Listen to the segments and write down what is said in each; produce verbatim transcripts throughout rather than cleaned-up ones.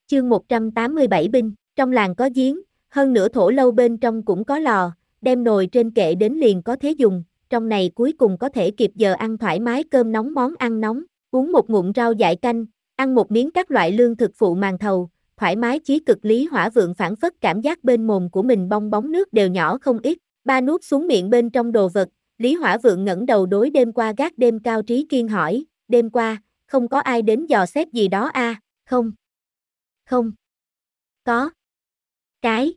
Chương một trăm tám mươi bảy binh, trong làng có giếng, hơn nữa thổ lâu bên trong cũng có lò, đem nồi trên kệ đến liền có thế dùng, trong này cuối cùng có thể kịp giờ ăn thoải mái cơm nóng món ăn nóng, uống một ngụm rau dại canh, ăn một miếng các loại lương thực phụ màn thầu, thoải mái chí cực. Lý Hỏa Vượng phảng phất cảm giác bên mồm của mình bong bóng nước đều nhỏ không ít, ba nuốt xuống miệng bên trong đồ vật, Lý Hỏa Vượng ngẩng đầu đối đêm qua gác đêm Cao Trí Kiên hỏi, đêm qua, không có ai đến dò xét gì đó a? À? Không. Không. Có. Cái.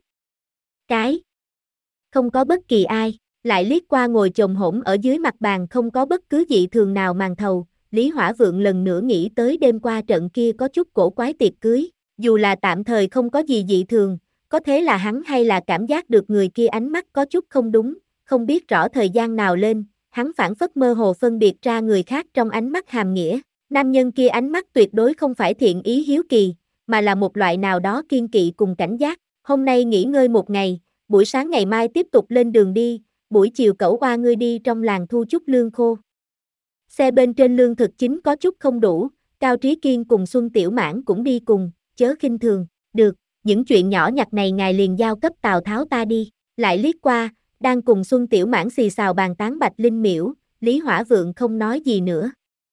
Cái. Không có bất kỳ ai, lại liếc qua ngồi chồm hổm ở dưới mặt bàn không có bất cứ dị thường nào màn thầu, Lý Hỏa Vượng lần nữa nghĩ tới đêm qua trận kia có chút cổ quái tiệc cưới, dù là tạm thời không có gì dị thường, có thế là hắn hay là cảm giác được người kia ánh mắt có chút không đúng, không biết rõ thời gian nào lên, hắn phảng phất mơ hồ phân biệt ra người khác trong ánh mắt hàm nghĩa, nam nhân kia ánh mắt tuyệt đối không phải thiện ý hiếu kỳ, mà là một loại nào đó kiên kỵ cùng cảnh giác, hôm nay nghỉ ngơi một ngày, buổi sáng ngày mai tiếp tục lên đường đi, buổi chiều cẩu oa ngươi đi trong làng thu chút lương khô. Xe bên trên lương thực chính có chút không đủ, Cao Trí Kiên cùng Xuân Tiểu Mãn cũng đi cùng, chớ khinh thường, được, những chuyện nhỏ nhặt này ngài liền giao cấp Tào Tháo ta đi, lại liếc qua, đang cùng Xuân Tiểu Mãn xì xào bàn tán Bạch Linh Miễu, Lý Hỏa Vượng không nói gì nữa.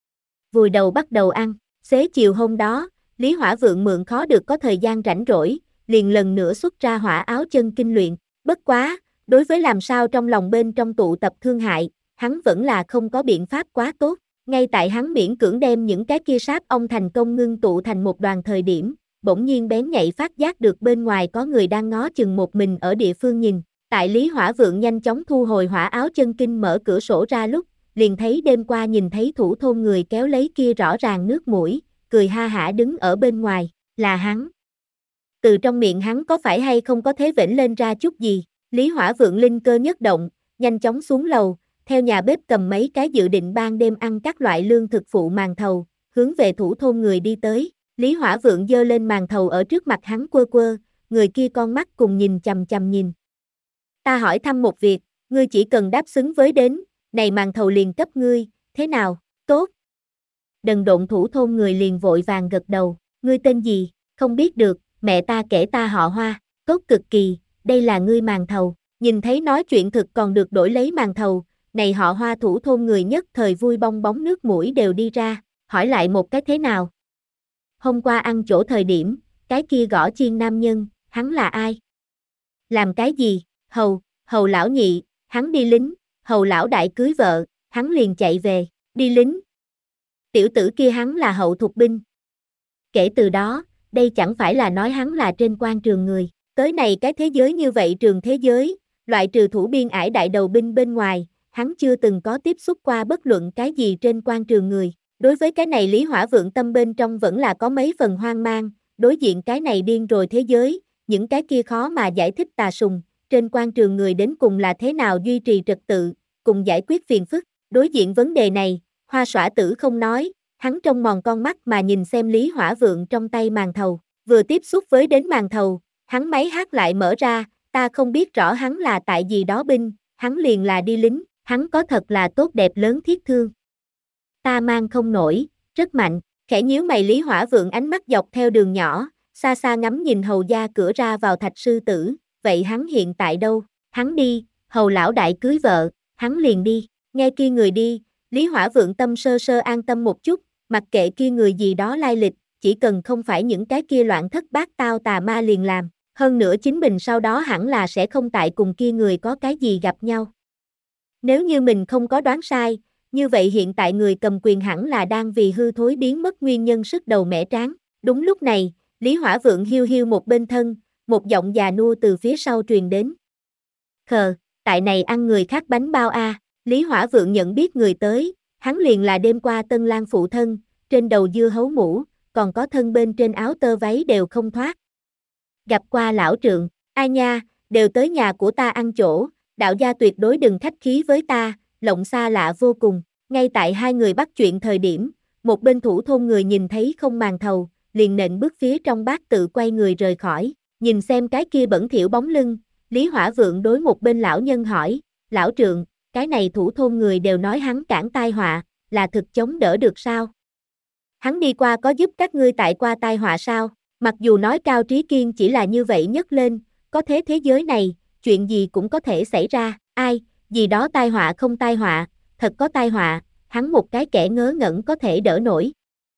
Vùi đầu bắt đầu ăn, xế chiều hôm đó, Lý Hỏa Vượng mượn khó được có thời gian rảnh rỗi, liền lần nữa xuất ra hỏa áo chân kinh luyện, bất quá, đối với làm sao trong lòng bên trong tụ tập thương hại, hắn vẫn là không có biện pháp quá tốt, ngay tại hắn miễn cưỡng đem những cái kia sáp ong thành công ngưng tụ thành một đoàn thời điểm, bỗng nhiên bén nhạy phát giác được bên ngoài có người đang ngó chừng một mình ở địa phương nhìn, tại Lý Hỏa Vượng nhanh chóng thu hồi hỏa áo chân kinh mở cửa sổ ra lúc, liền thấy đêm qua nhìn thấy thủ thôn người kéo lấy kia rõ ràng nước mũi, cười ha hả đứng ở bên ngoài, là hắn. Từ trong miệng hắn có phải hay không có thế vểnh lên ra chút gì, Lý Hỏa Vượng linh cơ nhất động, nhanh chóng xuống lầu, theo nhà bếp cầm mấy cái dự định ban đêm ăn các loại lương thực phụ màn thầu, hướng về thủ thôn người đi tới, Lý Hỏa Vượng giơ lên màn thầu ở trước mặt hắn quơ quơ, người kia con mắt cùng nhìn chằm chằm nhìn. Ta hỏi thăm một việc, ngươi chỉ cần đáp xứng với đến, này màn thầu liền cấp ngươi, thế nào, tốt. Đần độn thủ thôn người liền vội vàng gật đầu, ngươi tên gì, không biết được, mẹ ta kể ta họ Hoa, tốt cực kỳ, đây là ngươi màn thầu, nhìn thấy nói chuyện thực còn được đổi lấy màn thầu, này họ Hoa thủ thôn người nhất thời vui bong bóng nước mũi đều đi ra, hỏi lại một cái thế nào. Hôm qua ăn chỗ thời điểm, cái kia gõ chiên nam nhân, hắn là ai? Làm cái gì? Hầu, hầu lão nhị, hắn đi lính, hầu lão đại cưới vợ, hắn liền chạy về, đi lính. Tiểu tử kia hắn là hậu thục binh. Kể từ đó, đây chẳng phải là nói hắn là trên quan trường người, tới này cái thế giới như vậy trường thế giới, loại trừ thủ biên ải đại đầu binh bên ngoài, hắn chưa từng có tiếp xúc qua bất luận cái gì trên quan trường người. Đối với cái này Lý Hỏa Vượng tâm bên trong vẫn là có mấy phần hoang mang, đối diện cái này điên rồi thế giới, những cái kia khó mà giải thích tà sùng, trên quan trường người đến cùng là thế nào duy trì trật tự, cùng giải quyết phiền phức, đối diện vấn đề này, Hoa Xõa Tử không nói, hắn trông mòn con mắt mà nhìn xem Lý Hỏa Vượng trong tay màn thầu, vừa tiếp xúc với đến màn thầu, hắn máy hát lại mở ra, ta không biết rõ hắn là tại gì đó binh, hắn liền là đi lính, hắn có thật là tốt đẹp lớn thiết thương. Ta mang không nổi, rất mạnh, khẽ nhíu mày Lý Hỏa Vượng ánh mắt dọc theo đường nhỏ, xa xa ngắm nhìn hầu gia cửa ra vào Thạch Sư Tử, vậy hắn hiện tại đâu, hắn đi, hầu lão đại cưới vợ, hắn liền đi, nghe kia người đi, Lý Hỏa Vượng tâm sơ sơ an tâm một chút, mặc kệ kia người gì đó lai lịch, chỉ cần không phải những cái kia loạn thất bát tao tà ma liền làm, hơn nữa chính mình sau đó hẳn là sẽ không tại cùng kia người có cái gì gặp nhau. Nếu như mình không có đoán sai, như vậy hiện tại người cầm quyền hẳn là đang vì hư thối biến mất nguyên nhân sức đầu mẻ tráng. Đúng lúc này, Lý Hỏa Vượng hiu hiu một bên thân, một giọng già nua từ phía sau truyền đến. Khờ, tại này ăn người khác bánh bao a. À. Lý Hỏa Vượng nhận biết người tới, hắn liền là đêm qua Tân Lang phụ thân, trên đầu dưa hấu mũ, còn có thân bên trên áo tơ váy đều không thoát. Gặp qua lão trượng, ai nha, đều tới nhà của ta ăn chỗ, đạo gia tuyệt đối đừng khách khí với ta, lộng xa lạ vô cùng. Ngay tại hai người bắt chuyện thời điểm, một bên thủ thôn người nhìn thấy không màn thầu, liền nện bước phía trong bát tự quay người rời khỏi, nhìn xem cái kia bẩn thỉu bóng lưng, Lý Hỏa Vượng đối một bên lão nhân hỏi, lão trượng, cái này thủ thôn người đều nói hắn cản tai họa, là thực chống đỡ được sao? Hắn đi qua có giúp các ngươi tại qua tai họa sao? Mặc dù nói Cao Trí Kiên chỉ là như vậy nhấc lên, có thế thế giới này, chuyện gì cũng có thể xảy ra, ai, gì đó tai họa không tai họa, thật có tai họa, hắn một cái kẻ ngớ ngẩn có thể đỡ nổi.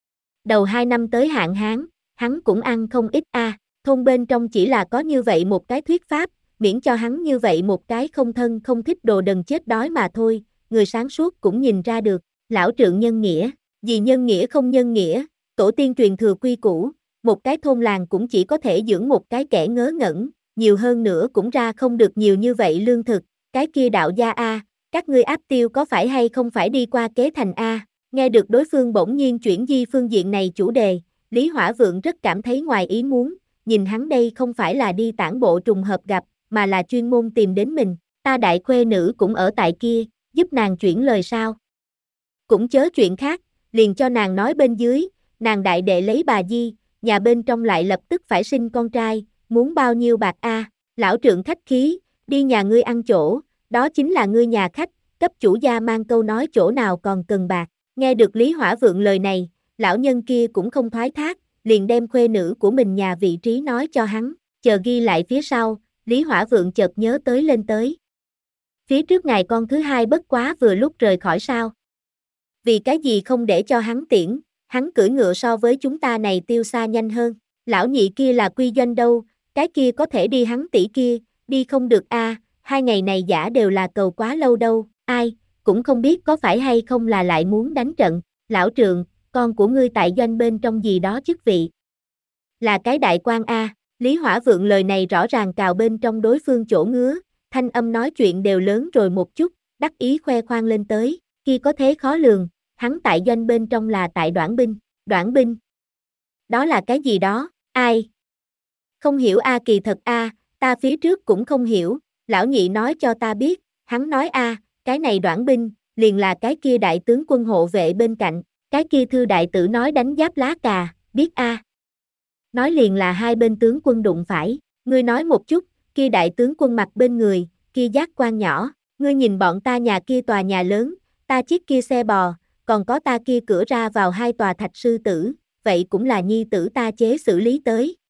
Đầu hai năm tới hạn hán, hắn cũng ăn không ít a, à. Thôn bên trong chỉ là có như vậy một cái thuyết pháp, miễn cho hắn như vậy một cái không thân không thích đồ đần chết đói mà thôi, người sáng suốt cũng nhìn ra được, lão trượng nhân nghĩa, gì nhân nghĩa không nhân nghĩa, tổ tiên truyền thừa quy củ, một cái thôn làng cũng chỉ có thể dưỡng một cái kẻ ngớ ngẩn, nhiều hơn nữa cũng ra không được nhiều như vậy lương thực, cái kia đạo gia a, các ngươi áp tiêu có phải hay không phải đi qua kế thành a, nghe được đối phương bỗng nhiên chuyển di phương diện này chủ đề, Lý Hỏa Vượng rất cảm thấy ngoài ý muốn, nhìn hắn đây không phải là đi tản bộ trùng hợp gặp, mà là chuyên môn tìm đến mình, ta đại khuê nữ cũng ở tại kia, giúp nàng chuyển lời sao. Cũng chớ chuyện khác, liền cho nàng nói bên dưới, nàng đại đệ lấy bà Di, nhà bên trong lại lập tức phải sinh con trai, muốn bao nhiêu bạc a? À? Lão trượng khách khí, đi nhà ngươi ăn chỗ, đó chính là ngươi nhà khách, cấp chủ gia mang câu nói chỗ nào còn cần bạc. Nghe được Lý Hỏa Vượng lời này, lão nhân kia cũng không thoái thác, liền đem khuê nữ của mình nhà vị trí nói cho hắn, chờ ghi lại phía sau, Lý Hỏa Vượng chợt nhớ tới lên tới. Phía trước ngài con thứ hai bất quá vừa lúc rời khỏi sao. Vì cái gì không để cho hắn tiễn, hắn cưỡi ngựa so với chúng ta này tiêu xa nhanh hơn, lão nhị kia là quy doanh đâu, cái kia có thể đi hắn tỷ kia, đi không được a, à, hai ngày này giả đều là cầu quá lâu đâu, ai, cũng không biết có phải hay không là lại muốn đánh trận, lão trượng, con của ngươi tại doanh bên trong gì đó chức vị. Là cái đại quan a, à. Lý Hỏa Vượng lời này rõ ràng cào bên trong đối phương chỗ ngứa, thanh âm nói chuyện đều lớn rồi một chút, đắc ý khoe khoang lên tới, kia có thế khó lường, hắn tại doanh bên trong là tại Đoản binh, Đoản binh. Đó là cái gì đó, ai? Không hiểu a à, kỳ thật a, à, ta phía trước cũng không hiểu, lão nhị nói cho ta biết, hắn nói a, à, cái này Đoản binh, liền là cái kia đại tướng quân hộ vệ bên cạnh, cái kia thư đại tử nói đánh giáp lá cà, biết a. À. Nói liền là hai bên tướng quân đụng phải, ngươi nói một chút, kia đại tướng quân mặt bên người, kia giác quan nhỏ, ngươi nhìn bọn ta nhà kia tòa nhà lớn, ta chiếc kia xe bò, còn có ta kia cửa ra vào hai tòa thạch sư tử, vậy cũng là nhi tử ta chế xử lý tới,